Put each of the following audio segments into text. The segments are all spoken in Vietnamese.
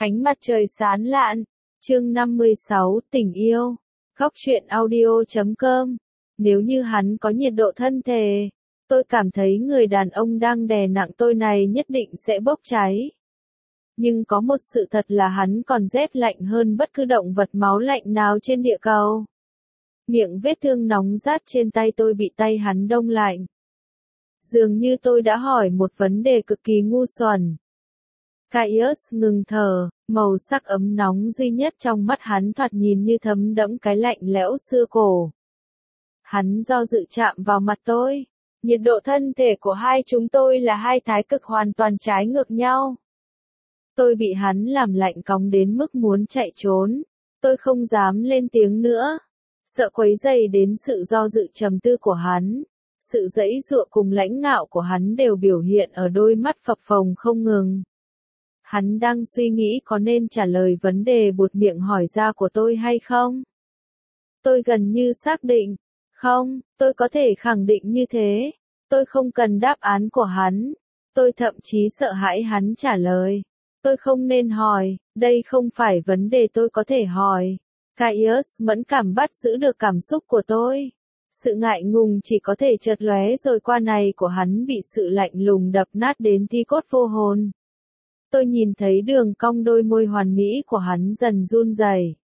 Ánh mặt trời sáng lạn, chương 56, tình yêu, góc truyện audio.com. Nếu như hắn có nhiệt độ thân thể, tôi cảm thấy người đàn ông đang đè nặng tôi này nhất định sẽ bốc cháy. Nhưng có một sự thật là hắn còn rét lạnh hơn bất cứ động vật máu lạnh nào trên địa cầu. Miệng vết thương nóng rát trên tay tôi bị tay hắn đông lạnh. Dường như tôi đã hỏi một vấn đề cực kỳ ngu xuẩn. Caius ngừng thở, màu sắc ấm nóng duy nhất trong mắt hắn thoạt nhìn như thấm đẫm cái lạnh lẽo xưa cổ. Hắn do dự chạm vào mặt tôi. Nhiệt độ thân thể của hai chúng tôi là hai thái cực hoàn toàn trái ngược nhau. Tôi bị hắn làm lạnh cóng đến mức muốn chạy trốn. Tôi không dám lên tiếng nữa. Sợ quấy rầy đến sự do dự trầm tư của hắn. Sự giãy giụa cùng lãnh ngạo của hắn đều biểu hiện ở đôi mắt phập phồng không ngừng. Hắn đang suy nghĩ có nên trả lời vấn đề buột miệng hỏi ra của tôi hay không? Tôi gần như xác định. Không, tôi có thể khẳng định như thế. Tôi không cần đáp án của hắn. Tôi thậm chí sợ hãi hắn trả lời. Tôi không nên hỏi, đây không phải vấn đề tôi có thể hỏi. Caius mẫn cảm bắt giữ được cảm xúc của tôi. Sự ngại ngùng chỉ có thể chợt lóe rồi qua này của hắn bị sự lạnh lùng đập nát đến thi cốt vô hồn. Tôi nhìn thấy đường cong đôi môi hoàn mỹ của hắn dần run rẩy.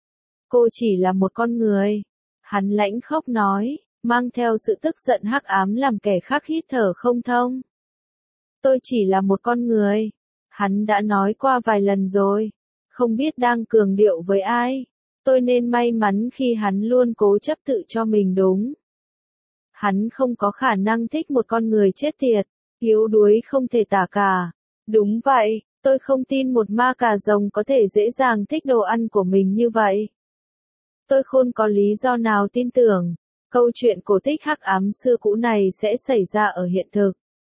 Cô chỉ là một con người. Hắn lãnh khốc nói, mang theo sự tức giận hắc ám làm kẻ khác hít thở không thông. Tôi chỉ là một con người. Hắn đã nói qua vài lần rồi. Không biết đang cường điệu với ai. Tôi nên may mắn khi hắn luôn cố chấp tự cho mình đúng. Hắn không có khả năng thích một con người chết tiệt, yếu đuối không thể tả cả. Đúng vậy, tôi không tin một ma cà rồng có thể dễ dàng thích đồ ăn của mình như vậy. Tôi không có lý do nào tin tưởng, câu chuyện cổ tích hắc ám xưa cũ này sẽ xảy ra ở hiện thực.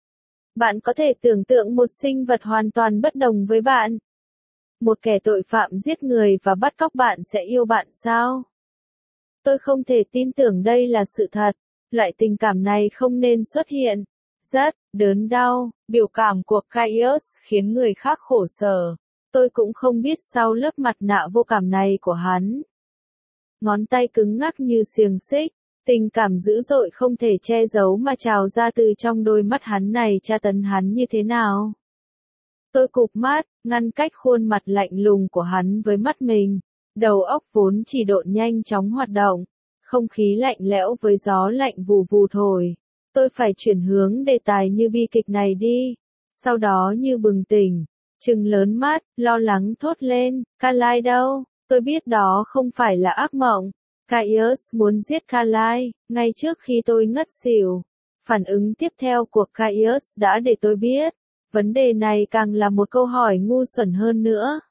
Bạn có thể tưởng tượng một sinh vật hoàn toàn bất đồng với bạn. Một kẻ tội phạm giết người và bắt cóc bạn sẽ yêu bạn sao? Tôi không thể tin tưởng đây là sự thật. Loại tình cảm này không nên xuất hiện. Rất đớn đau, biểu cảm của Caius khiến người khác khổ sở. Tôi cũng không biết sau lớp mặt nạ vô cảm này của hắn. Ngón tay cứng ngắc như xiềng xích, tình cảm dữ dội không thể che giấu mà trào ra từ trong đôi mắt hắn này tra tấn hắn như thế nào. Tôi cụp mắt, ngăn cách khuôn mặt lạnh lùng của hắn với mắt mình. Đầu óc vốn chỉ độn nhanh chóng hoạt động. Không khí lạnh lẽo với gió lạnh vù vù thổi. Tôi phải chuyển hướng đề tài như bi kịch này đi. Sau đó như bừng tỉnh, trừng lớn mắt, lo lắng thốt lên, Carlyle đâu? Tôi biết đó không phải là ác mộng. Caius muốn giết Carlyle, ngay trước khi tôi ngất xỉu. Phản ứng tiếp theo của Caius đã để tôi biết. Vấn đề này càng là một câu hỏi ngu xuẩn hơn nữa.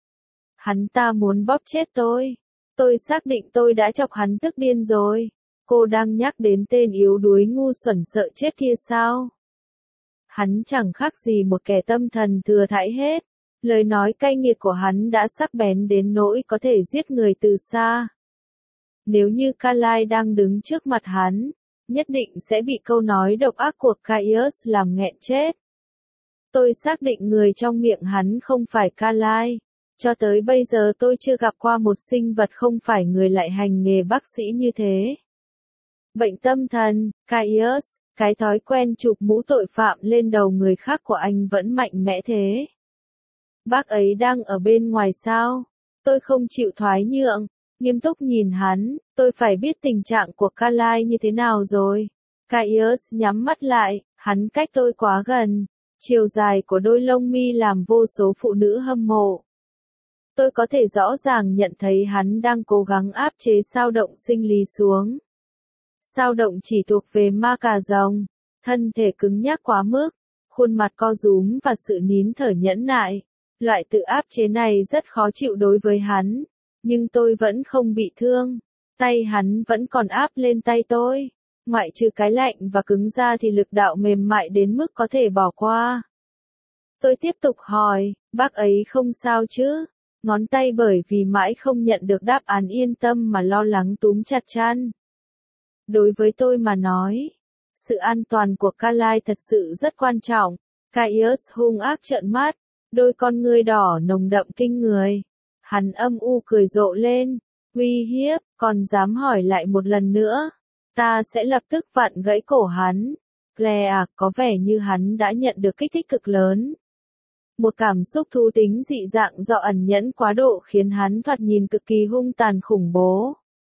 Hắn ta muốn bóp chết tôi. Tôi xác định tôi đã chọc hắn tức điên rồi. Cô đang nhắc đến tên yếu đuối ngu xuẩn sợ chết kia sao? Hắn chẳng khác gì một kẻ tâm thần thừa thãi hết. Lời nói cay nghiệt của hắn đã sắc bén đến nỗi có thể giết người từ xa. Nếu như Carlyle đang đứng trước mặt hắn, nhất định sẽ bị câu nói độc ác của Caius làm nghẹn chết. Tôi xác định người trong miệng hắn không phải Carlyle. Cho tới bây giờ tôi chưa gặp qua một sinh vật không phải người lại hành nghề bác sĩ như thế. Bệnh tâm thần, Caius, cái thói quen chụp mũ tội phạm lên đầu người khác của anh vẫn mạnh mẽ thế. Bác ấy đang ở bên ngoài sao? Tôi không chịu thoái nhượng, nghiêm túc nhìn hắn, tôi phải biết tình trạng của Carlyle như thế nào rồi. Caius nhắm mắt lại, hắn cách tôi quá gần. Chiều dài của đôi lông mi làm vô số phụ nữ hâm mộ. Tôi có thể rõ ràng nhận thấy hắn đang cố gắng áp chế xao động sinh lý xuống. Xao động chỉ thuộc về ma cà rồng, thân thể cứng nhắc quá mức, khuôn mặt co rúm và sự nín thở nhẫn nại. Loại tự áp chế này rất khó chịu đối với hắn, nhưng tôi vẫn không bị thương. Tay hắn vẫn còn áp lên tay tôi. Ngoại trừ cái lạnh và cứng ra thì lực đạo mềm mại đến mức có thể bỏ qua. Tôi tiếp tục hỏi, bác ấy không sao chứ? Ngón tay bởi vì mãi không nhận được đáp án yên tâm mà lo lắng túm chặt chăn. Đối với tôi mà nói, sự an toàn của Carlyle thật sự rất quan trọng. Caius hung ác trợn mắt, đôi con ngươi đỏ nồng đậm kinh người. Hắn âm u cười rộ lên, uy hiếp, còn dám hỏi lại một lần nữa, ta sẽ lập tức vặn gãy cổ hắn. Claire à, có vẻ như hắn đã nhận được kích thích cực lớn. Một cảm xúc thú tính dị dạng do ẩn nhẫn quá độ khiến hắn thoạt nhìn cực kỳ hung tàn khủng bố.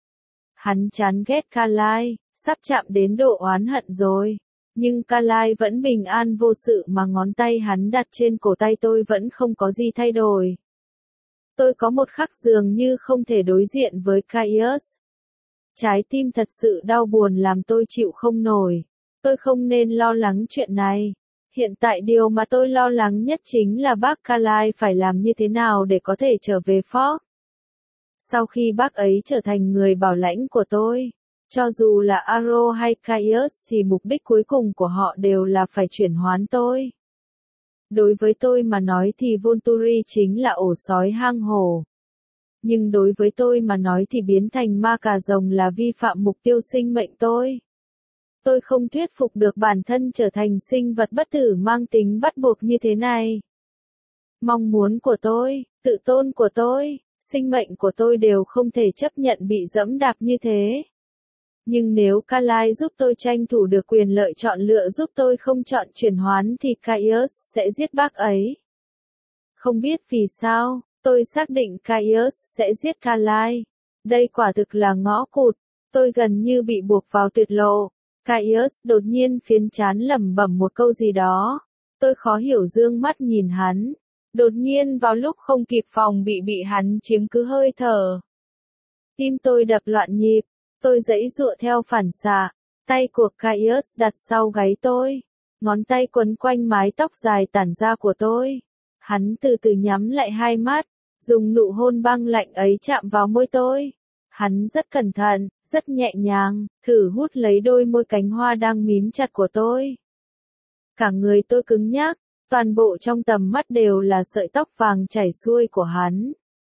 Hắn chán ghét Carlyle, sắp chạm đến độ oán hận rồi. Nhưng Carlyle vẫn bình an vô sự mà ngón tay hắn đặt trên cổ tay tôi vẫn không có gì thay đổi. Tôi có một khắc dường như không thể đối diện với Caius. Trái tim thật sự đau buồn làm tôi chịu không nổi. Tôi không nên lo lắng chuyện này. Hiện tại điều mà tôi lo lắng nhất chính là bác Carlyle phải làm như thế nào để có thể trở về Fort. Sau khi bác ấy trở thành người bảo lãnh của tôi, cho dù là Arrow hay Caius thì mục đích cuối cùng của họ đều là phải chuyển hoán tôi. Đối với tôi mà nói thì Volturi chính là ổ sói hang hổ. Nhưng đối với tôi mà nói thì biến thành ma cà rồng là vi phạm mục tiêu sinh mệnh tôi. Tôi không thuyết phục được bản thân trở thành sinh vật bất tử mang tính bắt buộc như thế này. Mong muốn của tôi, tự tôn của tôi, sinh mệnh của tôi đều không thể chấp nhận bị dẫm đạp như thế. Nhưng nếu Carlyle giúp tôi tranh thủ được quyền lợi chọn lựa giúp tôi không chọn chuyển hoán thì Caius sẽ giết bác ấy. Không biết vì sao, tôi xác định Caius sẽ giết Carlyle. Đây quả thực là ngõ cụt, tôi gần như bị buộc vào tuyệt lộ. Caius đột nhiên phiến trán lẩm bẩm một câu gì đó. Tôi khó hiểu dương mắt nhìn hắn. Đột nhiên vào lúc không kịp phòng bị hắn chiếm cứ hơi thở. Tim tôi đập loạn nhịp. Tôi giãy giụa theo phản xạ. Tay của Caius đặt sau gáy tôi. Ngón tay quấn quanh mái tóc dài tản ra của tôi. Hắn từ từ nhắm lại hai mắt. Dùng nụ hôn băng lạnh ấy chạm vào môi tôi. Hắn rất cẩn thận, rất nhẹ nhàng, thử hút lấy đôi môi cánh hoa đang mím chặt của tôi. Cả người tôi cứng nhắc, toàn bộ trong tầm mắt đều là sợi tóc vàng chảy xuôi của hắn.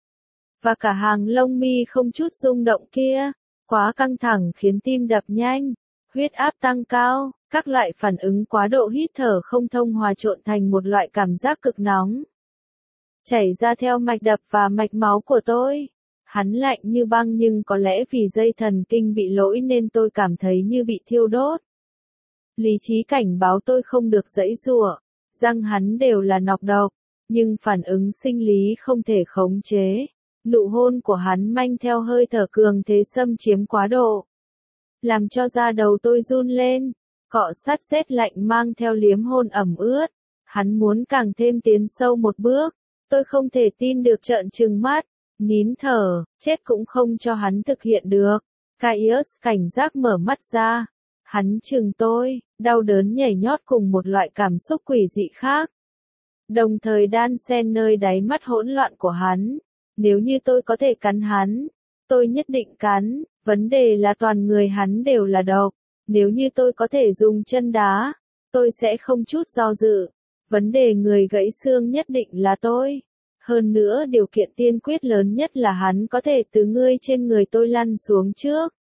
Và cả hàng lông mi không chút rung động kia, quá căng thẳng khiến tim đập nhanh, huyết áp tăng cao, các loại phản ứng quá độ hít thở không thông hòa trộn thành một loại cảm giác cực nóng. Chảy ra theo mạch đập và mạch máu của tôi. Hắn lạnh như băng nhưng có lẽ vì dây thần kinh bị lỗi nên tôi cảm thấy như bị thiêu đốt. Lý trí cảnh báo tôi không được giãy giụa, răng hắn đều là nọc độc, nhưng phản ứng sinh lý không thể khống chế. Nụ hôn của hắn manh theo hơi thở cường thế xâm chiếm quá độ, làm cho da đầu tôi run lên, cọ sát rét lạnh mang theo liếm hôn ẩm ướt. Hắn muốn càng thêm tiến sâu một bước, tôi không thể tin được trợn trừng mắt. Nín thở, chết cũng không cho hắn thực hiện được. Caius cảnh giác mở mắt ra. Hắn chừng tôi, đau đớn nhảy nhót cùng một loại cảm xúc quỷ dị khác. Đồng thời đan xen nơi đáy mắt hỗn loạn của hắn. Nếu như tôi có thể cắn hắn, tôi nhất định cắn. Vấn đề là toàn người hắn đều là độc. Nếu như tôi có thể dùng chân đá, tôi sẽ không chút do dự. Vấn đề người gãy xương nhất định là tôi. Hơn nữa điều kiện tiên quyết lớn nhất là hắn có thể từ ngươi trên người tôi lăn xuống trước.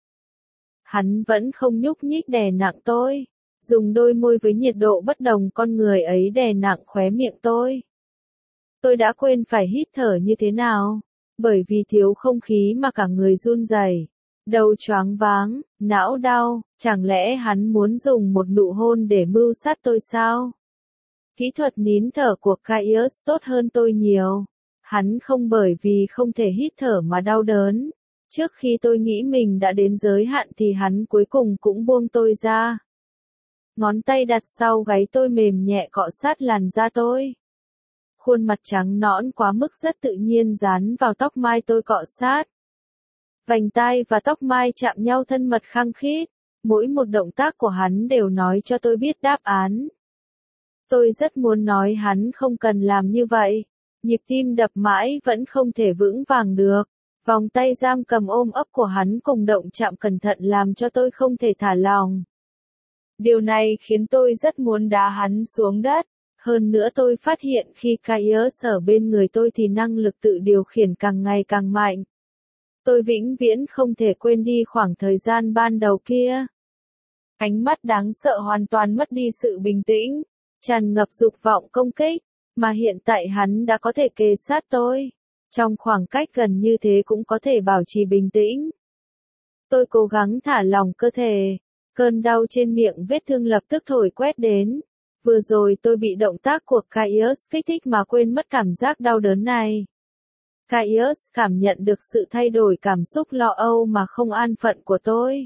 Hắn vẫn không nhúc nhích đè nặng tôi. Dùng đôi môi với nhiệt độ bất đồng con người ấy đè nặng khóe miệng tôi. Tôi đã quên phải hít thở như thế nào. Bởi vì thiếu không khí mà cả người run rẩy, đầu choáng váng, não đau. Chẳng lẽ hắn muốn dùng một nụ hôn để mưu sát tôi sao? Kỹ thuật nín thở của Caius tốt hơn tôi nhiều. Hắn không bởi vì không thể hít thở mà đau đớn. Trước khi tôi nghĩ mình đã đến giới hạn thì hắn cuối cùng cũng buông tôi ra. Ngón tay đặt sau gáy tôi mềm nhẹ cọ sát làn da tôi. Khuôn mặt trắng nõn quá mức rất tự nhiên dán vào tóc mai tôi cọ sát. Vành tai và tóc mai chạm nhau thân mật khăng khít. Mỗi một động tác của hắn đều nói cho tôi biết đáp án. Tôi rất muốn nói hắn không cần làm như vậy. Nhịp tim đập mãi vẫn không thể vững vàng được. Vòng tay giam cầm ôm ấp của hắn cùng động chạm cẩn thận làm cho tôi không thể thả lỏng. Điều này khiến tôi rất muốn đá hắn xuống đất. Hơn nữa tôi phát hiện khi Caius ở bên người tôi thì năng lực tự điều khiển càng ngày càng mạnh. Tôi vĩnh viễn không thể quên đi khoảng thời gian ban đầu kia. Ánh mắt đáng sợ hoàn toàn mất đi sự bình tĩnh, tràn ngập dục vọng công kích. Mà hiện tại hắn đã có thể kề sát tôi. Trong khoảng cách gần như thế cũng có thể bảo trì bình tĩnh. Tôi cố gắng thả lỏng cơ thể. Cơn đau trên miệng vết thương lập tức thổi quét đến. Vừa rồi tôi bị động tác của Caius kích thích mà quên mất cảm giác đau đớn này. Caius cảm nhận được sự thay đổi cảm xúc lo âu mà không an phận của tôi.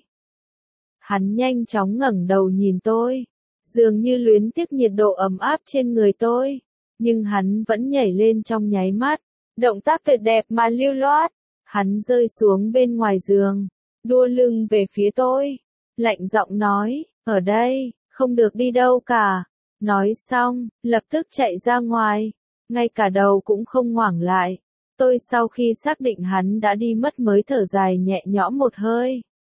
Hắn nhanh chóng ngẩng đầu nhìn tôi, dường như luyến tiếc nhiệt độ ấm áp trên người tôi, nhưng hắn vẫn nhảy lên trong nháy mắt, động tác tuyệt đẹp mà lưu loát. Hắn rơi xuống bên ngoài giường, đua lưng về phía tôi, lạnh giọng nói, ở đây, không được đi đâu cả. Nói xong, lập tức chạy ra ngoài, ngay cả đầu cũng không ngoảnh lại. Tôi sau khi xác định hắn đã đi mất mới thở dài nhẹ nhõm một hơi.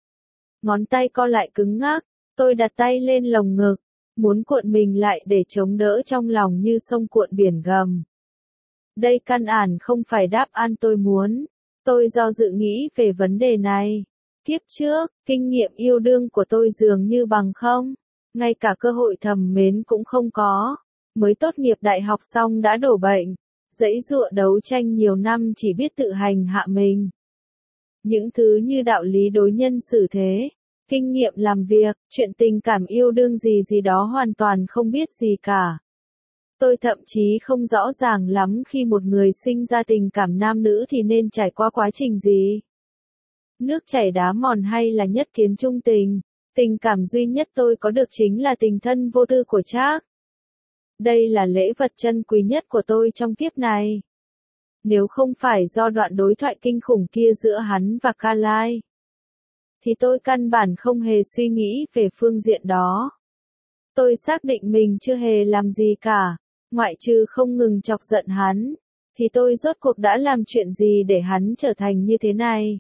Ngón tay co lại cứng ngắc, tôi đặt tay lên lồng ngực, muốn cuộn mình lại để chống đỡ trong lòng như sông cuộn biển gầm. Đây căn bản không phải đáp án tôi muốn. Tôi do dự nghĩ về vấn đề này. Kiếp trước, kinh nghiệm yêu đương của tôi dường như bằng không. Ngay cả cơ hội thầm mến cũng không có. Mới tốt nghiệp đại học xong đã đổ bệnh. Giãy giụa đấu tranh nhiều năm chỉ biết tự hành hạ mình. Những thứ như đạo lý đối nhân xử thế, kinh nghiệm làm việc, chuyện tình cảm yêu đương gì gì đó hoàn toàn không biết gì cả. Tôi thậm chí không rõ ràng lắm khi một người sinh ra tình cảm nam nữ thì nên trải qua quá trình gì. Nước chảy đá mòn hay là nhất kiến trung tình, tình cảm duy nhất tôi có được chính là tình thân vô tư của Trác. Đây là lễ vật chân quý nhất của tôi trong kiếp này. Nếu không phải do đoạn đối thoại kinh khủng kia giữa hắn và Carlyle, thì tôi căn bản không hề suy nghĩ về phương diện đó. Tôi xác định mình chưa hề làm gì cả, ngoại trừ không ngừng chọc giận hắn, thì tôi rốt cuộc đã làm chuyện gì để hắn trở thành như thế này?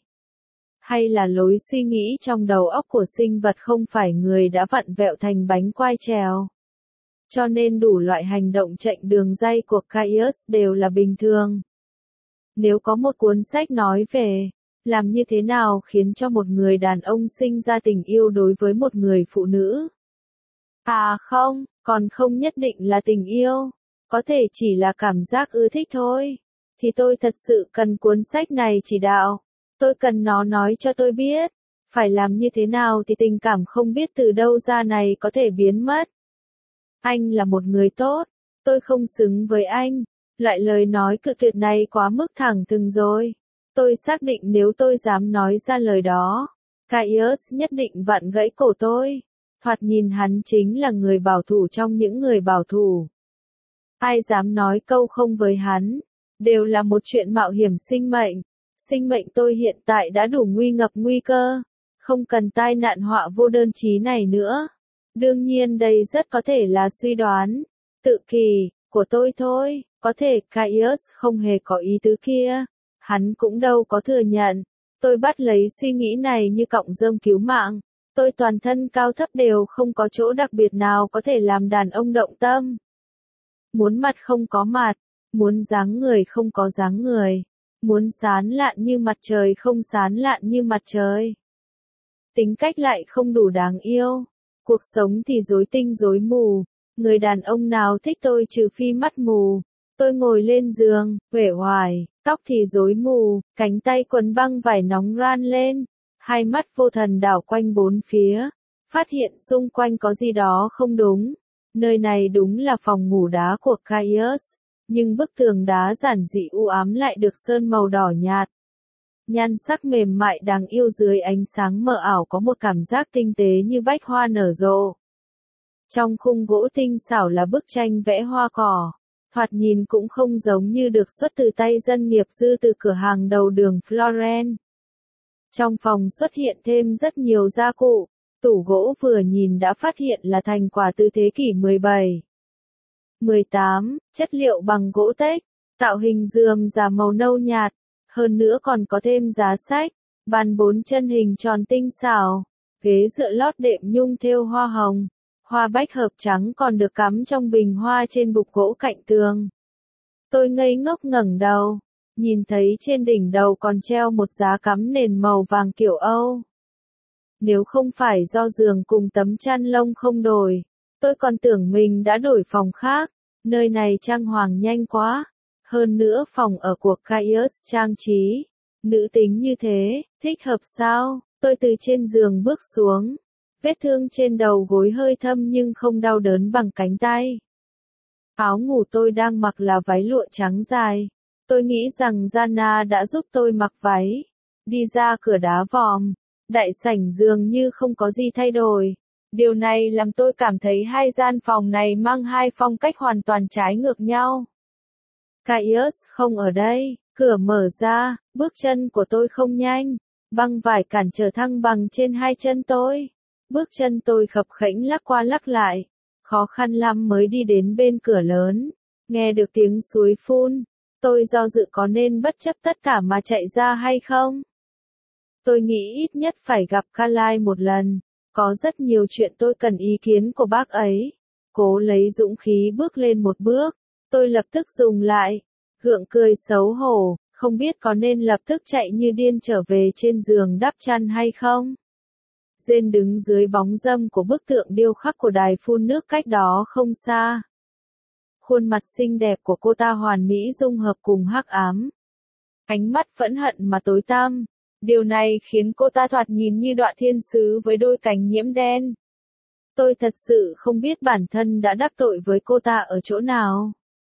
Hay là lối suy nghĩ trong đầu óc của sinh vật không phải người đã vặn vẹo thành bánh quai trèo? Cho nên đủ loại hành động chệch đường ray của Caius đều là bình thường. Nếu có một cuốn sách nói về làm như thế nào khiến cho một người đàn ông sinh ra tình yêu đối với một người phụ nữ. À không, còn không nhất định là tình yêu, có thể chỉ là cảm giác ưa thích thôi. Thì tôi thật sự cần cuốn sách này chỉ đạo. Tôi cần nó nói cho tôi biết, phải làm như thế nào thì tình cảm không biết từ đâu ra này có thể biến mất. Anh là một người tốt, tôi không xứng với anh. Loại lời nói cự tuyệt này quá mức thẳng thừng rồi. Tôi xác định nếu tôi dám nói ra lời đó, Caius nhất định vặn gãy cổ tôi. Thoạt nhìn hắn chính là người bảo thủ trong những người bảo thủ. Ai dám nói câu không với hắn, đều là một chuyện mạo hiểm sinh mệnh. Sinh mệnh tôi hiện tại đã đủ nguy ngập nguy cơ, không cần tai nạn họa vô đơn chí này nữa. Đương nhiên đây rất có thể là suy đoán, tự kỷ, của tôi thôi, có thể Caius không hề có ý tứ kia. Hắn cũng đâu có thừa nhận. Tôi bắt lấy suy nghĩ này như cọng rơm cứu mạng. Tôi toàn thân cao thấp đều không có chỗ đặc biệt nào có thể làm đàn ông động tâm. Muốn mặt không có mặt, muốn dáng người không có dáng người, muốn sán lạn như mặt trời không sán lạn như mặt trời. Tính cách lại không đủ đáng yêu, cuộc sống thì rối tinh rối mù, người đàn ông nào thích tôi trừ phi mắt mù. Tôi ngồi lên giường, uể oải, tóc thì rối mù, cánh tay quấn băng vải nóng ran lên, hai mắt vô thần đảo quanh bốn phía, phát hiện xung quanh có gì đó không đúng. Nơi này đúng là phòng ngủ đá của Caius, nhưng bức tường đá giản dị u ám lại được sơn màu đỏ nhạt. Nhan sắc mềm mại đáng yêu dưới ánh sáng mờ ảo có một cảm giác tinh tế như bách hoa nở rộ. Trong khung gỗ tinh xảo là bức tranh vẽ hoa cỏ. Thoạt nhìn cũng không giống như được xuất từ tay dân nghiệp dư từ cửa hàng đầu đường Florence. Trong phòng xuất hiện thêm rất nhiều gia cụ, tủ gỗ vừa nhìn đã phát hiện là thành quả từ thế kỷ 17. 18, chất liệu bằng gỗ tếch, tạo hình giường giả màu nâu nhạt, hơn nữa còn có thêm giá sách, bàn 4 chân hình tròn tinh xảo, ghế dựa lót đệm nhung thêu hoa hồng. Hoa bách hợp trắng còn được cắm trong bình hoa trên bục gỗ cạnh tường. Tôi ngây ngốc ngẩng đầu, nhìn thấy trên đỉnh đầu còn treo một giá cắm nền màu vàng kiểu Âu. Nếu không phải do giường cùng tấm chăn lông không đổi, tôi còn tưởng mình đã đổi phòng khác. Nơi này trang hoàng nhanh quá. Hơn nữa phòng ở của Caius trang trí. Nữ tính như thế, thích hợp sao? Tôi từ trên giường bước xuống. Vết thương trên đầu gối hơi thâm nhưng không đau đớn bằng cánh tay. Áo ngủ tôi đang mặc là váy lụa trắng dài. Tôi nghĩ rằng Jana đã giúp tôi mặc váy. Đi ra cửa đá vòm. Đại sảnh dường như không có gì thay đổi. Điều này làm tôi cảm thấy hai gian phòng này mang hai phong cách hoàn toàn trái ngược nhau. Caius không ở đây, cửa mở ra, bước chân của tôi không nhanh. Băng vải cản trở thăng bằng trên hai chân tôi. Bước chân tôi khập khẽnh lắc qua lắc lại. Khó khăn lắm mới đi đến bên cửa lớn. Nghe được tiếng suối phun. Tôi do dự có nên bất chấp tất cả mà chạy ra hay không? Tôi nghĩ ít nhất phải gặp Carlyle một lần. Có rất nhiều chuyện tôi cần ý kiến của bác ấy. Cố lấy dũng khí bước lên một bước. Tôi lập tức dùng lại. Gượng cười xấu hổ. Không biết có nên lập tức chạy như điên trở về trên giường đắp chăn hay không? Jane đứng dưới bóng râm của bức tượng điêu khắc của đài phun nước cách đó không xa. Khuôn mặt xinh đẹp của cô ta hoàn mỹ dung hợp cùng hắc ám. Ánh mắt phẫn hận mà tối tăm. Điều này khiến cô ta thoạt nhìn như đoạn thiên sứ với đôi cánh nhiễm đen. Tôi thật sự không biết bản thân đã đắc tội với cô ta ở chỗ nào.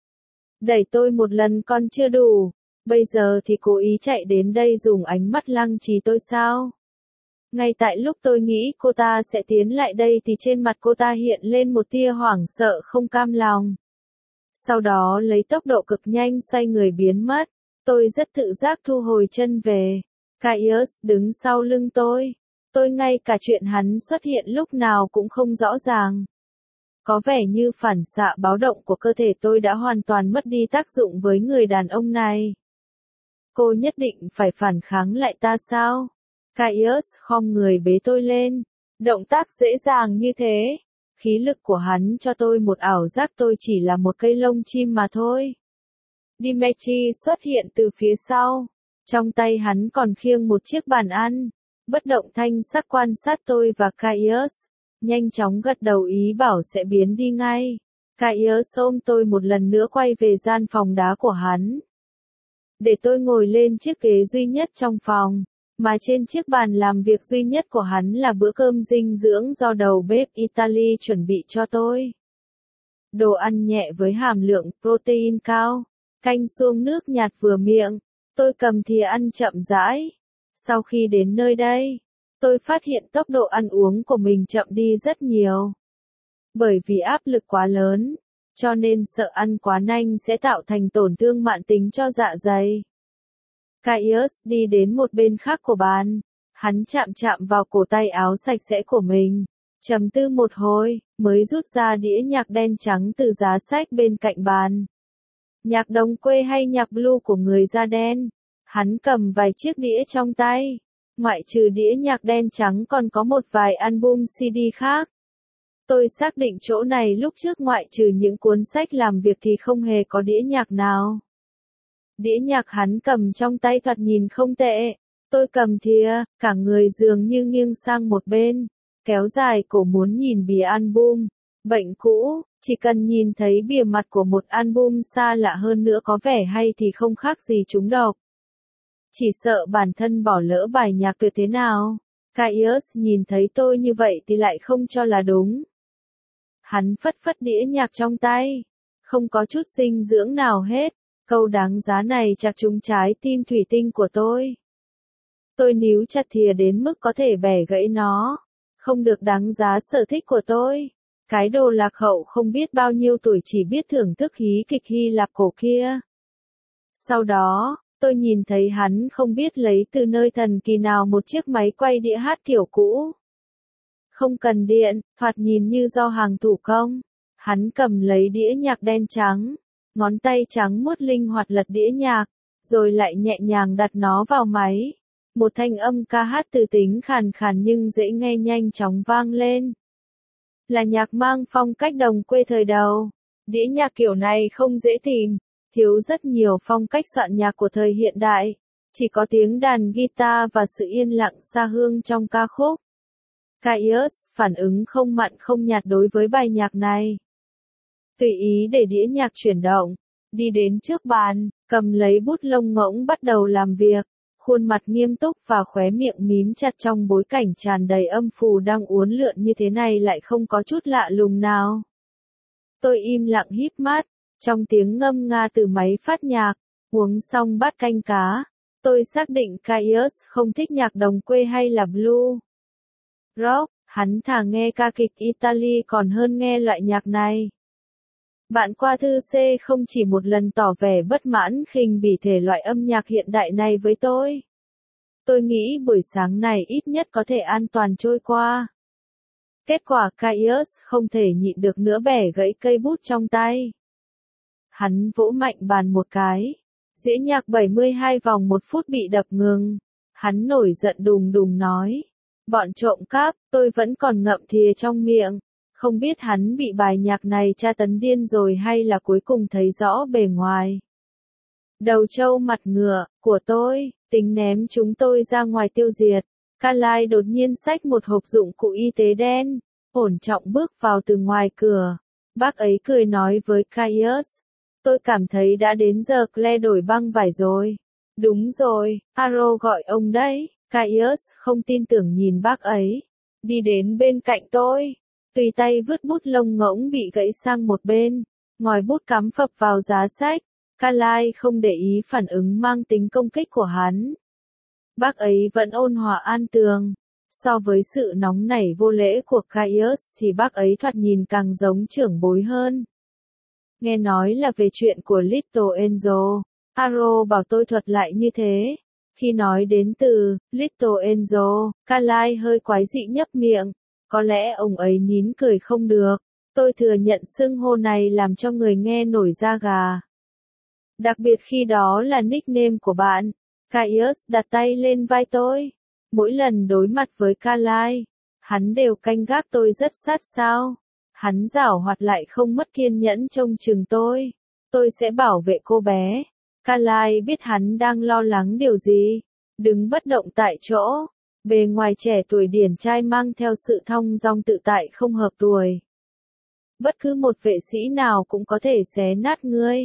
Đẩy tôi một lần còn chưa đủ. Bây giờ thì cố ý chạy đến đây dùng ánh mắt lăng trì tôi sao? Ngay tại lúc tôi nghĩ cô ta sẽ tiến lại đây thì trên mặt cô ta hiện lên một tia hoảng sợ không cam lòng. Sau đó lấy tốc độ cực nhanh xoay người biến mất. Tôi rất tự giác thu hồi chân về. Caius đứng sau lưng tôi. Tôi ngay cả chuyện hắn xuất hiện lúc nào cũng không rõ ràng. Có vẻ như phản xạ báo động của cơ thể tôi đã hoàn toàn mất đi tác dụng với người đàn ông này. Cô nhất định phải phản kháng lại ta sao? Caius khom người bế tôi lên. Động tác dễ dàng như thế. Khí lực của hắn cho tôi một ảo giác tôi chỉ là một cây lông chim mà thôi. Dimitri xuất hiện từ phía sau. Trong tay hắn còn khiêng một chiếc bàn ăn. Bất động thanh sắc quan sát tôi và Caius. Nhanh chóng gật đầu ý bảo sẽ biến đi ngay. Caius ôm tôi một lần nữa quay về gian phòng đá của hắn. Để tôi ngồi lên chiếc ghế duy nhất trong phòng. Mà trên chiếc bàn làm việc duy nhất của hắn là bữa cơm dinh dưỡng do đầu bếp Italy chuẩn bị cho tôi. Đồ ăn nhẹ với hàm lượng protein cao. Canh suông nước nhạt vừa miệng. Tôi cầm thìa ăn chậm rãi. Sau khi đến nơi đây, tôi phát hiện tốc độ ăn uống của mình chậm đi rất nhiều. Bởi vì áp lực quá lớn, cho nên sợ ăn quá nhanh sẽ tạo thành tổn thương mãn tính cho dạ dày. Caius đi đến một bên khác của bàn. Hắn chạm chạm vào cổ tay áo sạch sẽ của mình. Trầm tư một hồi, mới rút ra đĩa nhạc đen trắng từ giá sách bên cạnh bàn. Nhạc đồng quê hay nhạc blue của người da đen. Hắn cầm vài chiếc đĩa trong tay. Ngoại trừ đĩa nhạc đen trắng còn có một vài album CD khác. Tôi xác định chỗ này lúc trước ngoại trừ những cuốn sách làm việc thì không hề có đĩa nhạc nào. Đĩa nhạc hắn cầm trong tay thoạt nhìn không tệ. Tôi cầm thìa, cả người dường như nghiêng sang một bên. Kéo dài cổ muốn nhìn bìa album. Bệnh cũ, chỉ cần nhìn thấy bìa mặt của một album xa lạ hơn nữa có vẻ hay thì không khác gì trúng độc. Chỉ sợ bản thân bỏ lỡ bài nhạc tuyệt thế nào. Caius nhìn thấy tôi như vậy thì lại không cho là đúng. Hắn phất phất đĩa nhạc trong tay. Không có chút dinh dưỡng nào hết. Câu đáng giá này chạc trúng trái tim thủy tinh của tôi. Tôi níu chặt thìa đến mức có thể bẻ gãy nó. Không được đáng giá sở thích của tôi. Cái đồ lạc hậu không biết bao nhiêu tuổi chỉ biết thưởng thức hí kịch Hy Lạp cổ kia. Sau đó, tôi nhìn thấy hắn không biết lấy từ nơi thần kỳ nào một chiếc máy quay đĩa hát kiểu cũ. Không cần điện, thoạt nhìn như do hàng thủ công. Hắn cầm lấy đĩa nhạc đen trắng. Ngón tay trắng muốt linh hoạt lật đĩa nhạc, rồi lại nhẹ nhàng đặt nó vào máy. Một thanh âm ca hát từ tính khàn khàn nhưng dễ nghe nhanh chóng vang lên. Là nhạc mang phong cách đồng quê thời đầu. Đĩa nhạc kiểu này không dễ tìm, thiếu rất nhiều phong cách soạn nhạc của thời hiện đại. Chỉ có tiếng đàn guitar và sự yên lặng xa hương trong ca khúc. Caius phản ứng không mặn không nhạt đối với bài nhạc này. tùy ý để đĩa nhạc chuyển động, đi đến trước bàn, cầm lấy bút lông ngỗng bắt đầu làm việc, khuôn mặt nghiêm túc và khóe miệng mím chặt trong bối cảnh tràn đầy âm phù đang uốn lượn như thế này lại không có chút lạ lùng nào. Tôi im lặng híp mắt, trong tiếng ngâm nga từ máy phát nhạc, uống xong bát canh cá, tôi xác định Caius không thích nhạc đồng quê hay là blue rock, hắn thà nghe ca kịch Italy còn hơn nghe loại nhạc này. Bạn qua thư C không chỉ một lần tỏ vẻ bất mãn khinh bỉ thể loại âm nhạc hiện đại này với tôi. Tôi nghĩ buổi sáng này ít nhất có thể an toàn trôi qua. Kết quả Caius không thể nhịn được nữa bẻ gãy cây bút trong tay. Hắn vỗ mạnh bàn một cái. Dĩa nhạc 72 vòng 1 phút bị đập ngừng. Hắn nổi giận đùng đùng nói. Bọn trộm cắp, tôi vẫn còn ngậm thìa trong miệng. Không biết hắn bị bài nhạc này tra tấn điên rồi hay là cuối cùng thấy rõ bề ngoài. Đầu trâu mặt ngựa, của tôi, tính ném chúng tôi ra ngoài tiêu diệt. Carlyle đột nhiên xách một hộp dụng cụ y tế đen, ổn trọng bước vào từ ngoài cửa. Bác ấy cười nói với Caius. Tôi cảm thấy đã đến giờ Claire đổi băng vải rồi. Đúng rồi, Aro gọi ông đấy. Caius không tin tưởng nhìn bác ấy. Đi đến bên cạnh tôi. Tùy tay vứt bút lông ngỗng bị gãy sang một bên. Ngòi bút cắm phập vào giá sách. Carlyle không để ý phản ứng mang tính công kích của hắn. Bác ấy vẫn ôn hòa an tường. So với sự nóng nảy vô lễ của Caius thì bác ấy thoạt nhìn càng giống trưởng bối hơn. Nghe nói là về chuyện của Little Angel. Aro bảo tôi thuật lại như thế. Khi nói đến từ Little Angel, Carlyle hơi quái dị nhấp miệng. Có lẽ ông ấy nín cười không được. Tôi thừa nhận xưng hô này làm cho người nghe nổi da gà. Đặc biệt khi đó là nickname của bạn. Caius đặt tay lên vai tôi. Mỗi lần đối mặt với Carlyle, hắn đều canh gác tôi rất sát sao. Hắn giảo hoạt lại không mất kiên nhẫn trông chừng tôi. Tôi sẽ bảo vệ cô bé. Carlyle biết hắn đang lo lắng điều gì. Đứng bất động tại chỗ. Bề ngoài trẻ tuổi điển trai mang theo sự thong dong tự tại không hợp tuổi. Bất cứ một vệ sĩ nào cũng có thể xé nát ngươi.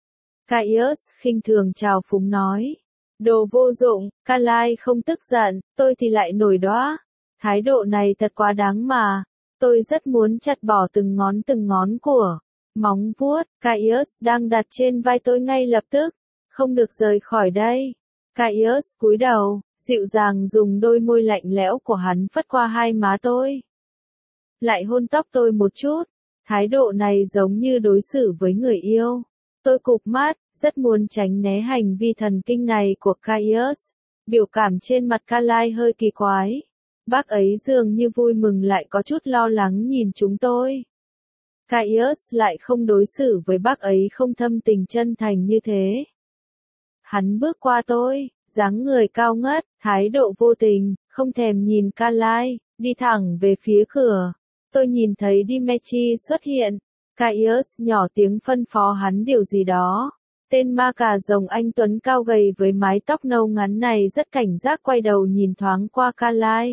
Caius khinh thường trào phúng nói. Đồ vô dụng, Carlyle không tức giận, tôi thì lại nổi đoá. Thái độ này thật quá đáng mà. Tôi rất muốn chặt bỏ từng ngón của móng vuốt. Caius đang đặt trên vai tôi ngay lập tức. Không được rời khỏi đây. Caius cúi đầu, dịu dàng dùng đôi môi lạnh lẽo của hắn phất qua hai má tôi. Lại hôn tóc tôi một chút. Thái độ này giống như đối xử với người yêu. Tôi cụp mắt, rất muốn tránh né hành vi thần kinh này của Caius. Biểu cảm trên mặt Carlyle hơi kỳ quái. Bác ấy dường như vui mừng lại có chút lo lắng nhìn chúng tôi. Caius lại không đối xử với bác ấy không thâm tình chân thành như thế. Hắn bước qua tôi, dáng người cao ngất, thái độ vô tình, không thèm nhìn Carlyle, đi thẳng về phía cửa. Tôi nhìn thấy Dimitri xuất hiện. Caius nhỏ tiếng phân phó hắn điều gì đó. Tên ma cà rồng anh Tuấn cao gầy với mái tóc nâu ngắn này rất cảnh giác quay đầu nhìn thoáng qua Carlyle.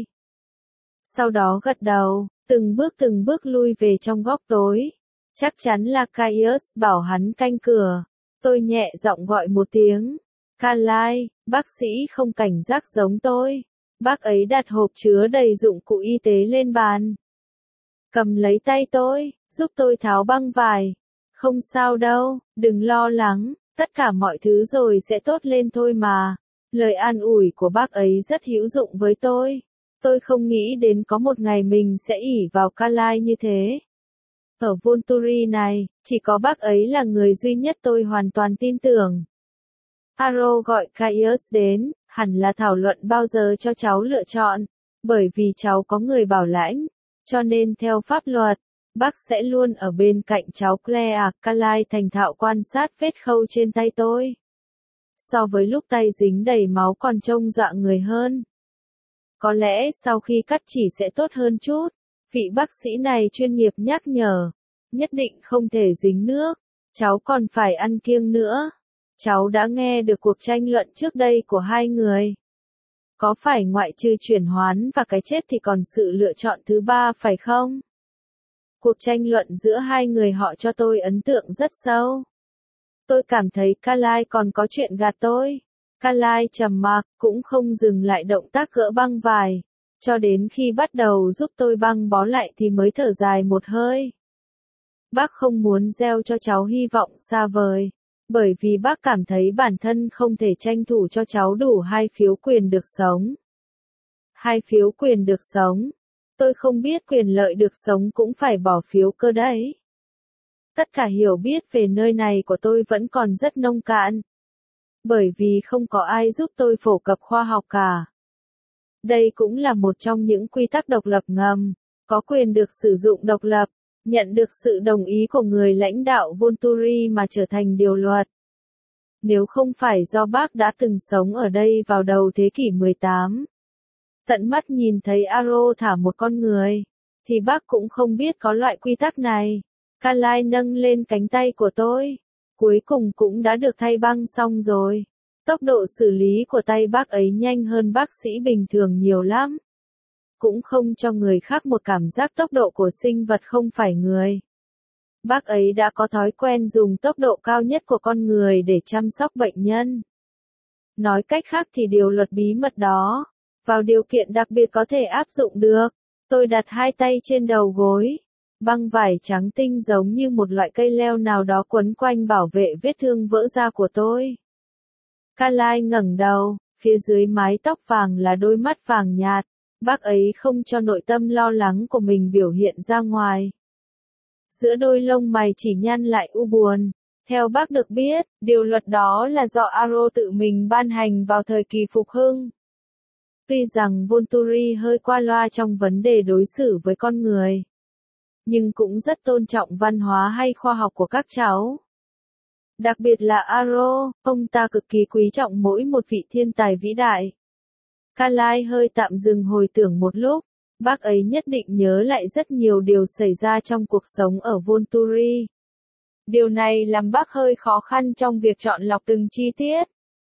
Sau đó gật đầu, từng bước lui về trong góc tối. Chắc chắn là Caius bảo hắn canh cửa. Tôi nhẹ giọng gọi một tiếng. Carlyle, bác sĩ không cảnh giác giống tôi. Bác ấy đặt hộp chứa đầy dụng cụ y tế lên bàn. Cầm lấy tay tôi, giúp tôi tháo băng vải. Không sao đâu, đừng lo lắng, tất cả mọi thứ rồi sẽ tốt lên thôi mà. Lời an ủi của bác ấy rất hữu dụng với tôi. Tôi không nghĩ đến có một ngày mình sẽ ỷ vào Carlyle như thế. Ở Volturi này, chỉ có bác ấy là người duy nhất tôi hoàn toàn tin tưởng. Aro gọi Caius đến, hẳn là thảo luận bao giờ cho cháu lựa chọn. Bởi vì cháu có người bảo lãnh, cho nên theo pháp luật, bác sẽ luôn ở bên cạnh cháu Claire. Carlyle thành thạo quan sát vết khâu trên tay tôi. So với lúc tay dính đầy máu còn trông dọa người hơn. Có lẽ sau khi cắt chỉ sẽ tốt hơn chút. Vị bác sĩ này chuyên nghiệp nhắc nhở. Nhất định không thể dính nước. Cháu còn phải ăn kiêng nữa. Cháu đã nghe được cuộc tranh luận trước đây của hai người. Có phải ngoại trừ chuyển hoán và cái chết thì còn sự lựa chọn thứ ba phải không? Cuộc tranh luận giữa hai người họ cho tôi ấn tượng rất sâu. Tôi cảm thấy Carlyle còn có chuyện gạt tôi. Carlyle trầm mặc, cũng không dừng lại động tác gỡ băng vải. Cho đến khi bắt đầu giúp tôi băng bó lại thì mới thở dài một hơi. Bác không muốn gieo cho cháu hy vọng xa vời. Bởi vì bác cảm thấy bản thân không thể tranh thủ cho cháu đủ 2 phiếu quyền được sống. 2 phiếu quyền được sống. Tôi không biết quyền lợi được sống cũng phải bỏ phiếu cơ đấy. Tất cả hiểu biết về nơi này của tôi vẫn còn rất nông cạn. Bởi vì không có ai giúp tôi phổ cập khoa học cả. Đây cũng là một trong những quy tắc độc lập ngầm, có quyền được sử dụng độc lập, nhận được sự đồng ý của người lãnh đạo Venturi mà trở thành điều luật. Nếu không phải do bác đã từng sống ở đây vào đầu thế kỷ 18, tận mắt nhìn thấy Arrow thả một con người, thì bác cũng không biết có loại quy tắc này. Carlyle nâng lên cánh tay của tôi. Cuối cùng cũng đã được thay băng xong rồi. Tốc độ xử lý của tay bác ấy nhanh hơn bác sĩ bình thường nhiều lắm. Cũng không cho người khác một cảm giác tốc độ của sinh vật không phải người. Bác ấy đã có thói quen dùng tốc độ cao nhất của con người để chăm sóc bệnh nhân. Nói cách khác thì điều luật bí mật đó, vào điều kiện đặc biệt có thể áp dụng được. Tôi đặt 2 tay trên đầu gối. Băng vải trắng tinh giống như một loại cây leo nào đó quấn quanh bảo vệ vết thương vỡ ra của tôi. Carlyle ngẩng đầu, phía dưới mái tóc vàng là đôi mắt vàng nhạt. Bác ấy không cho nội tâm lo lắng của mình biểu hiện ra ngoài. Giữa đôi lông mày chỉ nhăn lại u buồn. Theo bác được biết, điều luật đó là do Arrow tự mình ban hành vào thời kỳ phục hưng. Tuy rằng Venturi hơi qua loa trong vấn đề đối xử với con người, nhưng cũng rất tôn trọng văn hóa hay khoa học của các cháu. Đặc biệt là Arrow, ông ta cực kỳ quý trọng mỗi một vị thiên tài vĩ đại. Carlyle hơi tạm dừng hồi tưởng một lúc, bác ấy nhất định nhớ lại rất nhiều điều xảy ra trong cuộc sống ở Venturi. Điều này làm bác hơi khó khăn trong việc chọn lọc từng chi tiết.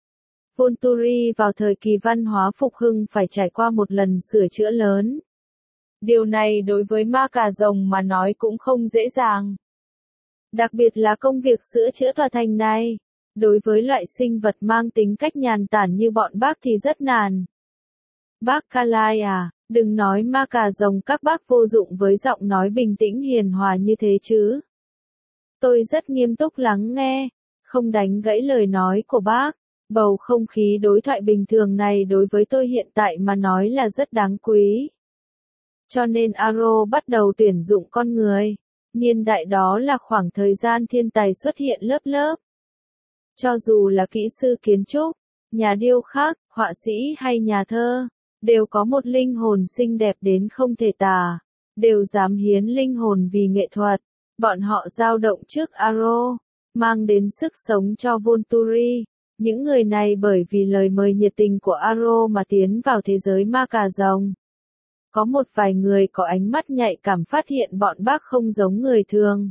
Venturi vào thời kỳ văn hóa phục hưng phải trải qua một lần sửa chữa lớn. Điều này đối với ma cà rồng mà nói cũng không dễ dàng. Đặc biệt là công việc sửa chữa tòa thành này, đối với loại sinh vật mang tính cách nhàn tản như bọn bác thì rất nản. Bác Carlyle à, đừng nói ma cà rồng các bác vô dụng với giọng nói bình tĩnh hiền hòa như thế chứ. Tôi rất nghiêm túc lắng nghe, không đánh gãy lời nói của bác. Bầu không khí đối thoại bình thường này đối với tôi hiện tại mà nói là rất đáng quý. Cho nên Arrow bắt đầu tuyển dụng con người. Niên đại đó là khoảng thời gian thiên tài xuất hiện lớp lớp. Cho dù là kỹ sư kiến trúc, nhà điêu khắc, họa sĩ hay nhà thơ, đều có một linh hồn xinh đẹp đến không thể tả, đều dám hiến linh hồn vì nghệ thuật. Bọn họ dao động trước Arrow, mang đến sức sống cho Venturi. Những người này bởi vì lời mời nhiệt tình của Arrow mà tiến vào thế giới ma cà rồng. Có một vài người có ánh mắt nhạy cảm phát hiện bọn bác không giống người thường.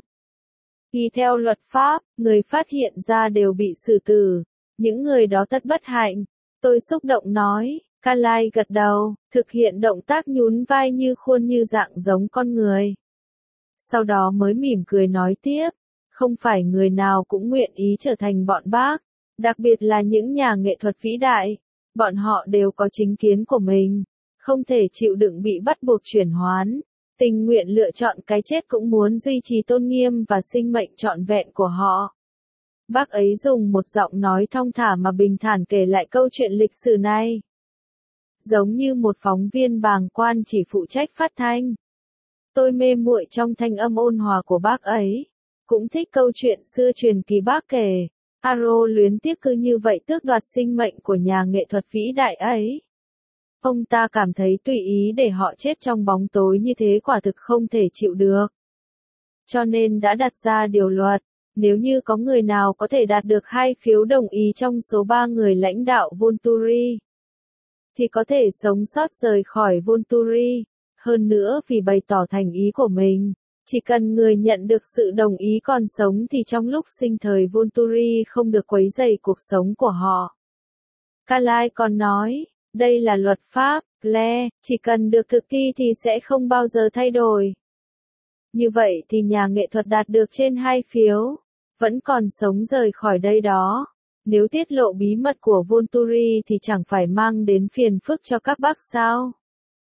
Y theo luật pháp, người phát hiện ra đều bị xử tử. Những người đó tất bất hạnh. Tôi xúc động nói, Carlyle gật đầu, thực hiện động tác nhún vai như khuôn như dạng giống con người. Sau đó mới mỉm cười nói tiếp, không phải người nào cũng nguyện ý trở thành bọn bác, đặc biệt là những nhà nghệ thuật vĩ đại. Bọn họ đều có chính kiến của mình, không thể chịu đựng bị bắt buộc chuyển hoán, tình nguyện lựa chọn cái chết cũng muốn duy trì tôn nghiêm và sinh mệnh trọn vẹn của họ. Bác ấy dùng một giọng nói thong thả mà bình thản kể lại câu chuyện lịch sử này. Giống như một phóng viên bàng quan chỉ phụ trách phát thanh. Tôi mê muội trong thanh âm ôn hòa của bác ấy. Cũng thích câu chuyện xưa truyền kỳ bác kể. Arrow luyến tiếc cứ như vậy tước đoạt sinh mệnh của nhà nghệ thuật vĩ đại ấy. Ông ta cảm thấy tùy ý để họ chết trong bóng tối như thế quả thực không thể chịu được. Cho nên đã đặt ra điều luật, nếu như có người nào có thể đạt được 2 phiếu đồng ý trong số 3 người lãnh đạo Venturi, thì có thể sống sót rời khỏi Venturi. Hơn nữa vì bày tỏ thành ý của mình, chỉ cần người nhận được sự đồng ý còn sống thì trong lúc sinh thời Venturi không được quấy rầy cuộc sống của họ. Carlyle còn nói, đây là luật pháp, Claire, chỉ cần được thực thi thì sẽ không bao giờ thay đổi. Như vậy thì nhà nghệ thuật đạt được trên 2 phiếu, vẫn còn sống rời khỏi đây đó. Nếu tiết lộ bí mật của Volturi thì chẳng phải mang đến phiền phức cho các bác sao?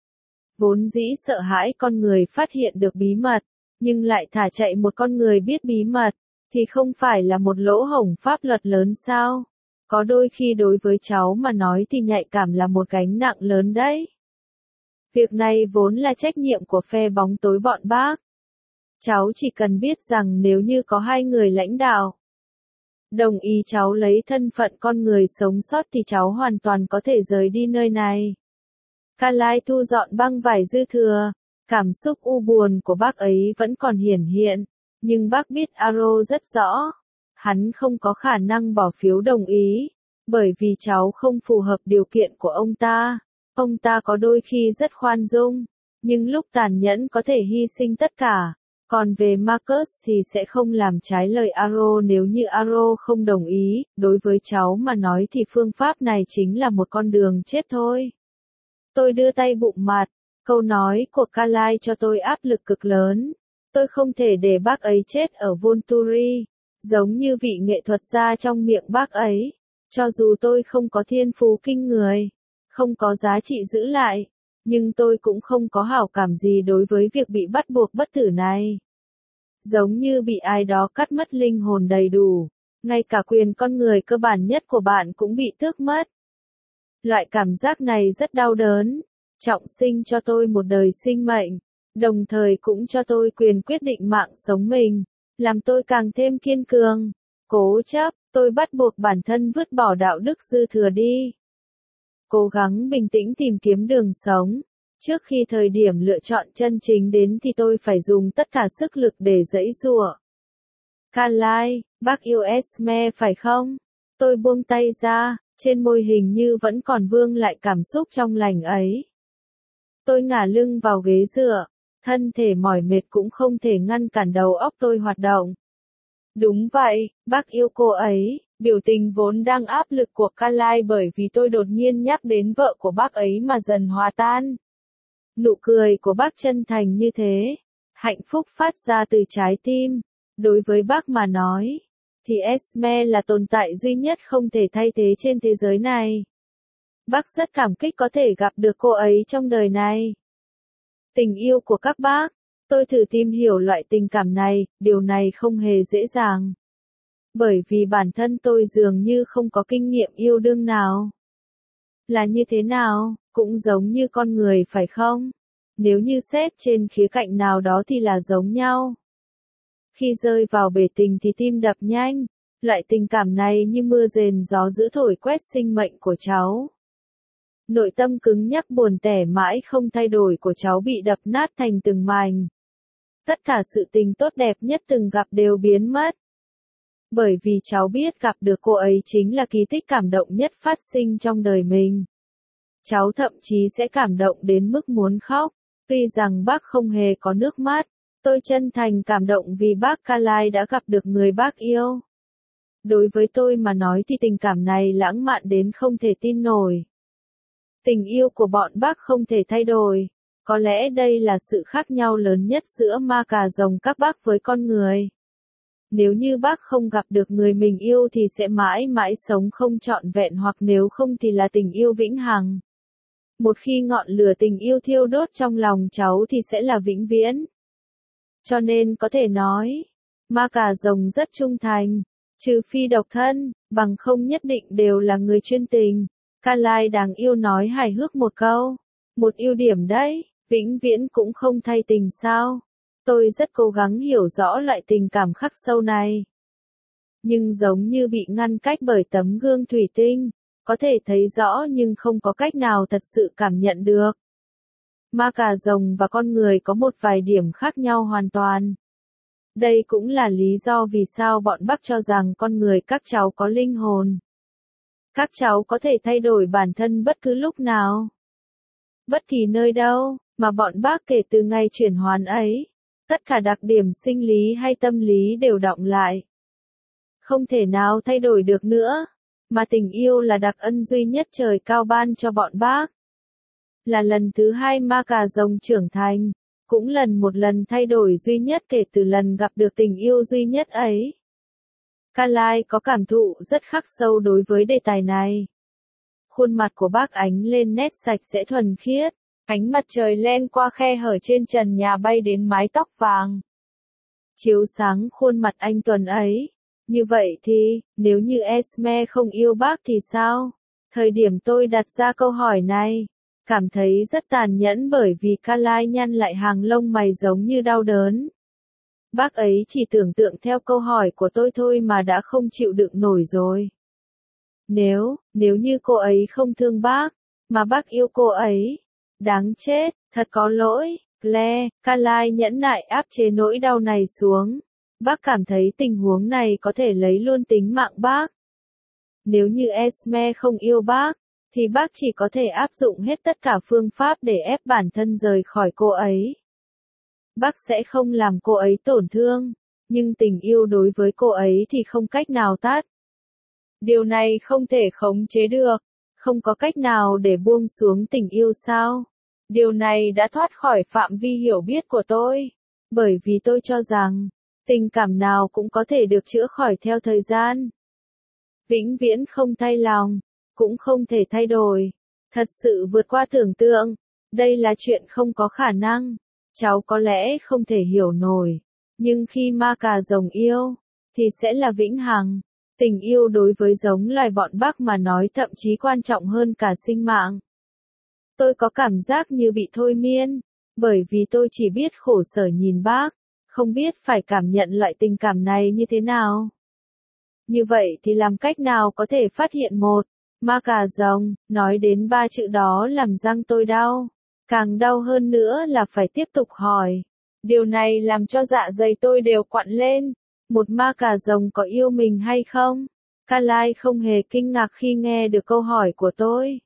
Vốn dĩ sợ hãi con người phát hiện được bí mật, nhưng lại thả chạy một con người biết bí mật, thì không phải là một lỗ hổng pháp luật lớn sao? Có đôi khi đối với cháu mà nói thì nhạy cảm là một gánh nặng lớn đấy. Việc này vốn là trách nhiệm của phe bóng tối bọn bác. Cháu chỉ cần biết rằng nếu như có 2 người lãnh đạo đồng ý cháu lấy thân phận con người sống sót thì cháu hoàn toàn có thể rời đi nơi này. Carlyle thu dọn băng vải dư thừa, cảm xúc u buồn của bác ấy vẫn còn hiển hiện, nhưng bác biết Arrow rất rõ. Hắn không có khả năng bỏ phiếu đồng ý, bởi vì cháu không phù hợp điều kiện của ông ta. Ông ta có đôi khi rất khoan dung, nhưng lúc tàn nhẫn có thể hy sinh tất cả. Còn về Marcus thì sẽ không làm trái lời Arrow nếu như Arrow không đồng ý. Đối với cháu mà nói thì phương pháp này chính là một con đường chết thôi. Tôi đưa tay bụng mặt, câu nói của Carlyle cho tôi áp lực cực lớn. Tôi không thể để bác ấy chết ở Volturi, giống như vị nghệ thuật gia trong miệng bác ấy. Cho dù tôi không có thiên phú kinh người, không có giá trị giữ lại, nhưng tôi cũng không có hảo cảm gì đối với việc bị bắt buộc bất tử này. Giống như bị ai đó cắt mất linh hồn đầy đủ, ngay cả quyền con người cơ bản nhất của bạn cũng bị tước mất. Loại cảm giác này rất đau đớn. Trọng sinh cho tôi một đời sinh mệnh, đồng thời cũng cho tôi quyền quyết định mạng sống mình, làm tôi càng thêm kiên cường, cố chấp. Tôi bắt buộc bản thân vứt bỏ đạo đức dư thừa đi. Cố gắng bình tĩnh tìm kiếm đường sống. Trước khi thời điểm lựa chọn chân chính đến thì tôi phải dùng tất cả sức lực để giãy giụa. Carlyle, bác yêu Esme phải không? Tôi buông tay ra, trên môi hình như vẫn còn vương lại cảm xúc trong lành ấy. Tôi ngả lưng vào ghế dựa, thân thể mỏi mệt cũng không thể ngăn cản đầu óc tôi hoạt động. Đúng vậy, bác yêu cô ấy. Biểu tình vốn đang áp lực của Carlyle bởi vì tôi đột nhiên nhắc đến vợ của bác ấy mà dần hòa tan. Nụ cười của bác chân thành như thế, hạnh phúc phát ra từ trái tim. Đối với bác mà nói, thì Esme là tồn tại duy nhất không thể thay thế trên thế giới này. Bác rất cảm kích có thể gặp được cô ấy trong đời này. Tình yêu của các bác, tôi thử tìm hiểu loại tình cảm này, điều này không hề dễ dàng. Bởi vì bản thân tôi dường như không có kinh nghiệm yêu đương nào. Là như thế nào, cũng giống như con người phải không? Nếu như xét trên khía cạnh nào đó thì là giống nhau. Khi rơi vào bể tình thì tim đập nhanh, loại tình cảm này như mưa rền gió dữ thổi quét sinh mệnh của cháu. Nội tâm cứng nhắc buồn tẻ mãi không thay đổi của cháu bị đập nát thành từng mảnh. Tất cả sự tình tốt đẹp nhất từng gặp đều biến mất. Bởi vì cháu biết gặp được cô ấy chính là kỳ tích cảm động nhất phát sinh trong đời mình. Cháu thậm chí sẽ cảm động đến mức muốn khóc. Tuy rằng bác không hề có nước mắt, tôi chân thành cảm động vì bác Carlyle đã gặp được người bác yêu. Đối với tôi mà nói thì tình cảm này lãng mạn đến không thể tin nổi. Tình yêu của bọn bác không thể thay đổi. Có lẽ đây là sự khác nhau lớn nhất giữa ma cà rồng các bác với con người. Nếu như bác không gặp được người mình yêu thì sẽ mãi mãi sống không trọn vẹn, hoặc nếu không thì là tình yêu vĩnh hằng. Một khi ngọn lửa tình yêu thiêu đốt trong lòng cháu thì sẽ là vĩnh viễn. Cho nên có thể nói, ma cà rồng rất trung thành, trừ phi độc thân, bằng không nhất định đều là người chuyên tình. Carlyle đáng yêu nói hài hước một câu. Một ưu điểm đấy, vĩnh viễn cũng không thay tình sao? Tôi rất cố gắng hiểu rõ loại tình cảm khắc sâu này. Nhưng giống như bị ngăn cách bởi tấm gương thủy tinh, có thể thấy rõ nhưng không có cách nào thật sự cảm nhận được. Ma cà rồng và con người có một vài điểm khác nhau hoàn toàn. Đây cũng là lý do vì sao bọn bác cho rằng con người các cháu có linh hồn. Các cháu có thể thay đổi bản thân bất cứ lúc nào, bất kỳ nơi đâu, mà bọn bác kể từ ngày chuyển hoán ấy. Tất cả đặc điểm sinh lý hay tâm lý đều đọng lại. Không thể nào thay đổi được nữa, mà tình yêu là đặc ân duy nhất trời cao ban cho bọn bác. Là lần thứ 2 ma cà rồng trưởng thành, cũng lần một lần thay đổi duy nhất kể từ lần gặp được tình yêu duy nhất ấy. Carlyle có cảm thụ rất khắc sâu đối với đề tài này. Khuôn mặt của bác ánh lên nét sạch sẽ thuần khiết, ánh mặt trời len qua khe hở trên trần nhà bay đến mái tóc vàng, chiếu sáng khuôn mặt anh tuấn ấy. Như vậy thì, nếu như Esme không yêu bác thì sao? Thời điểm tôi đặt ra câu hỏi này, cảm thấy rất tàn nhẫn bởi vì Carlyle nhăn lại hàng lông mày giống như đau đớn. Bác ấy chỉ tưởng tượng theo câu hỏi của tôi thôi mà đã không chịu đựng nổi rồi. Nếu như cô ấy không thương bác, mà bác yêu cô ấy, đáng chết, thật có lỗi, Claire. Carlyle nhẫn nại áp chế nỗi đau này xuống. Bác cảm thấy tình huống này có thể lấy luôn tính mạng bác. Nếu như Esme không yêu bác, thì bác chỉ có thể áp dụng hết tất cả phương pháp để ép bản thân rời khỏi cô ấy. Bác sẽ không làm cô ấy tổn thương, nhưng tình yêu đối với cô ấy thì không cách nào tắt. Điều này không thể khống chế được, không có cách nào để buông xuống tình yêu sao? Điều này đã thoát khỏi phạm vi hiểu biết của tôi, bởi vì tôi cho rằng, tình cảm nào cũng có thể được chữa khỏi theo thời gian. Vĩnh viễn không thay lòng, cũng không thể thay đổi. Thật sự vượt qua tưởng tượng, đây là chuyện không có khả năng. Cháu có lẽ không thể hiểu nổi, nhưng khi ma cà rồng yêu, thì sẽ là vĩnh hằng. Tình yêu đối với giống loài bọn Bắc mà nói thậm chí quan trọng hơn cả sinh mạng. Tôi có cảm giác như bị thôi miên, bởi vì tôi chỉ biết khổ sở nhìn bác, không biết phải cảm nhận loại tình cảm này như thế nào. Như vậy thì làm cách nào có thể phát hiện một ma cà rồng? Nói đến ba chữ đó làm răng tôi đau. Càng đau hơn nữa là phải tiếp tục hỏi. Điều này làm cho dạ dày tôi đều quặn lên. Một ma cà rồng có yêu mình hay không? Carlyle không hề kinh ngạc khi nghe được câu hỏi của tôi.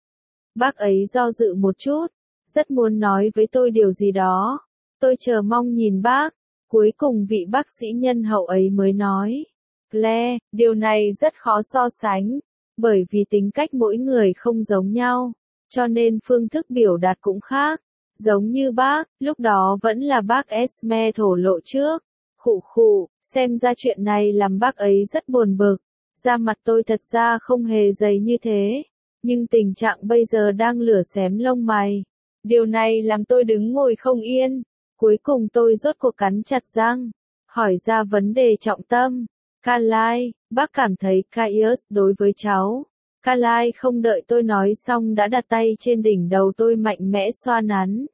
Bác ấy do dự một chút, rất muốn nói với tôi điều gì đó. Tôi chờ mong nhìn bác, cuối cùng vị bác sĩ nhân hậu ấy mới nói. Claire, điều này rất khó so sánh, bởi vì tính cách mỗi người không giống nhau, cho nên phương thức biểu đạt cũng khác. Giống như bác, lúc đó vẫn là bác Esme thổ lộ trước. Khụ khụ, xem ra chuyện này làm bác ấy rất buồn bực. Da mặt tôi thật ra không hề dày như thế, nhưng tình trạng bây giờ đang lửa xém lông mày. Điều này làm tôi đứng ngồi không yên. Cuối cùng tôi rốt cuộc cắn chặt răng, hỏi ra vấn đề trọng tâm. Carlyle, bác cảm thấy Caius đối với cháu. Carlyle không đợi tôi nói xong đã đặt tay trên đỉnh đầu tôi mạnh mẽ xoa nắn.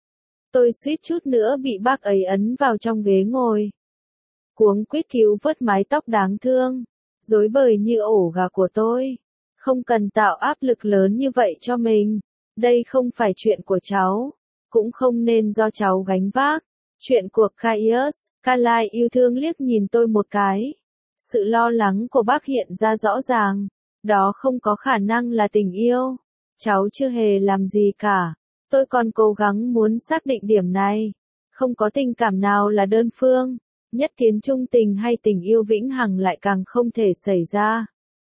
Tôi suýt chút nữa bị bác ấy ấn vào trong ghế ngồi. Cuống quýt cứu vớt mái tóc đáng thương, rối bời như ổ gà của tôi. Không cần tạo áp lực lớn như vậy cho mình. Đây không phải chuyện của cháu, cũng không nên do cháu gánh vác. Chuyện của Caius. Carlyle yêu thương liếc nhìn tôi một cái. Sự lo lắng của bác hiện ra rõ ràng. Đó không có khả năng là tình yêu. Cháu chưa hề làm gì cả. Tôi còn cố gắng muốn xác định điểm này. Không có tình cảm nào là đơn phương. Nhất kiến trung tình hay tình yêu vĩnh hằng lại càng không thể xảy ra.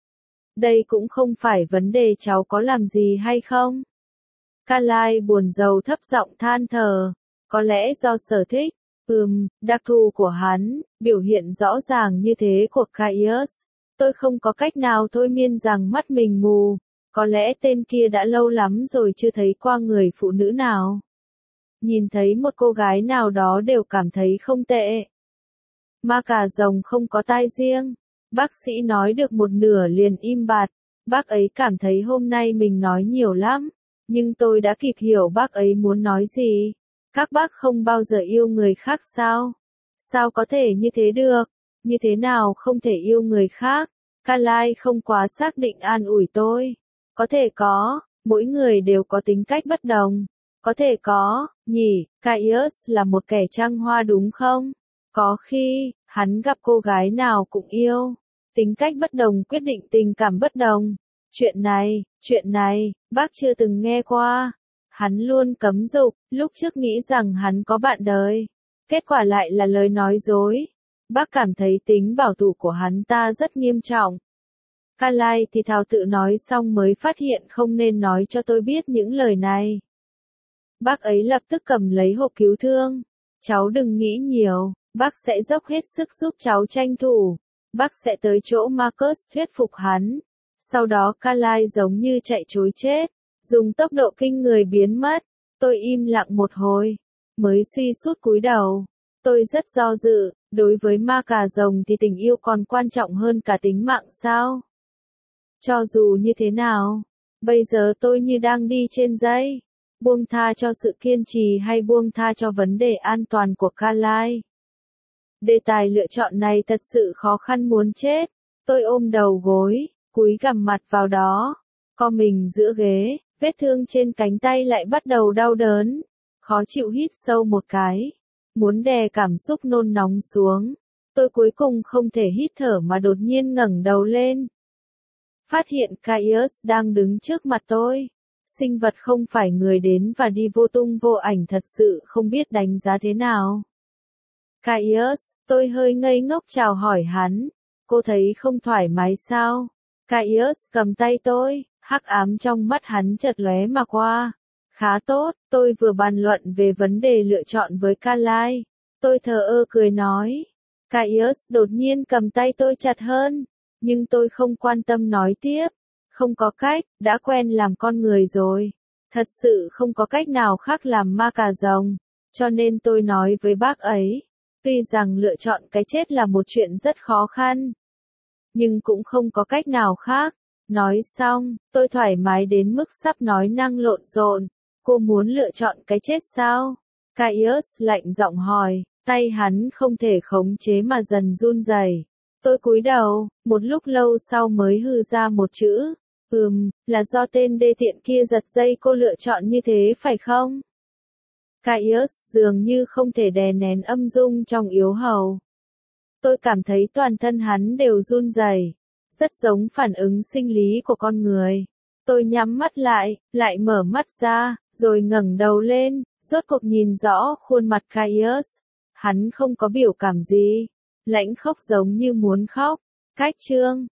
Đây cũng không phải vấn đề cháu có làm gì hay không. Carlyle buồn rầu thấp giọng than thở. Có lẽ do sở thích, đặc thù của hắn, biểu hiện rõ ràng như thế của Caius. Tôi không có cách nào thôi miên rằng mắt mình mù. Có lẽ tên kia đã lâu lắm rồi chưa thấy qua người phụ nữ nào. Nhìn thấy một cô gái nào đó đều cảm thấy không tệ. Ma cà rồng không có tai riêng. Bác sĩ nói được một nửa liền im bặt. Bác ấy cảm thấy hôm nay mình nói nhiều lắm. Nhưng tôi đã kịp hiểu bác ấy muốn nói gì. Các bác không bao giờ yêu người khác sao? Sao có thể như thế được? Như thế nào không thể yêu người khác? Carlyle không quá xác định an ủi tôi. Có thể có, mỗi người đều có tính cách bất đồng. Có thể có, nhỉ, Caius là một kẻ trăng hoa đúng không? Có khi, hắn gặp cô gái nào cũng yêu. Tính cách bất đồng quyết định tình cảm bất đồng. Chuyện này, bác chưa từng nghe qua. Hắn luôn cấm dục, lúc trước nghĩ rằng hắn có bạn đời. Kết quả lại là lời nói dối. Bác cảm thấy tính bảo thủ của hắn ta rất nghiêm trọng. Carlyle thì thào tự nói xong mới phát hiện không nên nói cho tôi biết những lời này. Bác ấy lập tức cầm lấy hộp cứu thương. Cháu đừng nghĩ nhiều, bác sẽ dốc hết sức giúp cháu tranh thủ. Bác sẽ tới chỗ Marcus thuyết phục hắn. Sau đó Carlyle giống như chạy trối chết, dùng tốc độ kinh người biến mất. Tôi im lặng một hồi, mới suy sút cúi đầu. Tôi rất do dự, đối với ma cà rồng thì tình yêu còn quan trọng hơn cả tính mạng sao? Cho dù như thế nào, bây giờ tôi như đang đi trên dây. Buông tha cho sự kiên trì hay buông tha cho vấn đề an toàn của Carlyle? Đề tài lựa chọn này thật sự khó khăn muốn chết. Tôi ôm đầu gối, cúi gằm mặt vào đó, co mình giữa ghế, vết thương trên cánh tay lại bắt đầu đau đớn. Khó chịu hít sâu một cái, muốn đè cảm xúc nôn nóng xuống. Tôi cuối cùng không thể hít thở mà đột nhiên ngẩng đầu lên. Phát hiện Caius đang đứng trước mặt tôi. Sinh vật không phải người đến và đi vô tung vô ảnh, thật sự không biết đánh giá thế nào. Caius, tôi hơi ngây ngốc chào hỏi hắn. Cô thấy không thoải mái sao? Caius cầm tay tôi, hắc ám trong mắt hắn chợt lóe mà qua. Khá tốt, tôi vừa bàn luận về vấn đề lựa chọn với Carlyle. Tôi thờ ơ cười nói. Caius đột nhiên cầm tay tôi chặt hơn, nhưng tôi không quan tâm nói tiếp. Không có cách, đã quen làm con người rồi. Thật sự không có cách nào khác làm ma cà rồng. Cho nên tôi nói với bác ấy, tuy rằng lựa chọn cái chết là một chuyện rất khó khăn, nhưng cũng không có cách nào khác. Nói xong, tôi thoải mái đến mức sắp nói năng lộn xộn. Cô muốn lựa chọn cái chết sao? Caius lạnh giọng hỏi, tay hắn không thể khống chế mà dần run rẩy. Tôi cúi đầu, một lúc lâu sau mới hừ ra một chữ. Là do tên đê tiện kia giật dây cô lựa chọn như thế phải không? Caius dường như không thể đè nén âm dung trong yếu hầu. Tôi cảm thấy toàn thân hắn đều run rẩy, rất giống phản ứng sinh lý của con người. Tôi nhắm mắt lại mở mắt ra, rồi ngẩng đầu lên, rốt cuộc nhìn rõ khuôn mặt Caius. Hắn không có biểu cảm gì, lãnh khốc giống như muốn khóc. Cách chương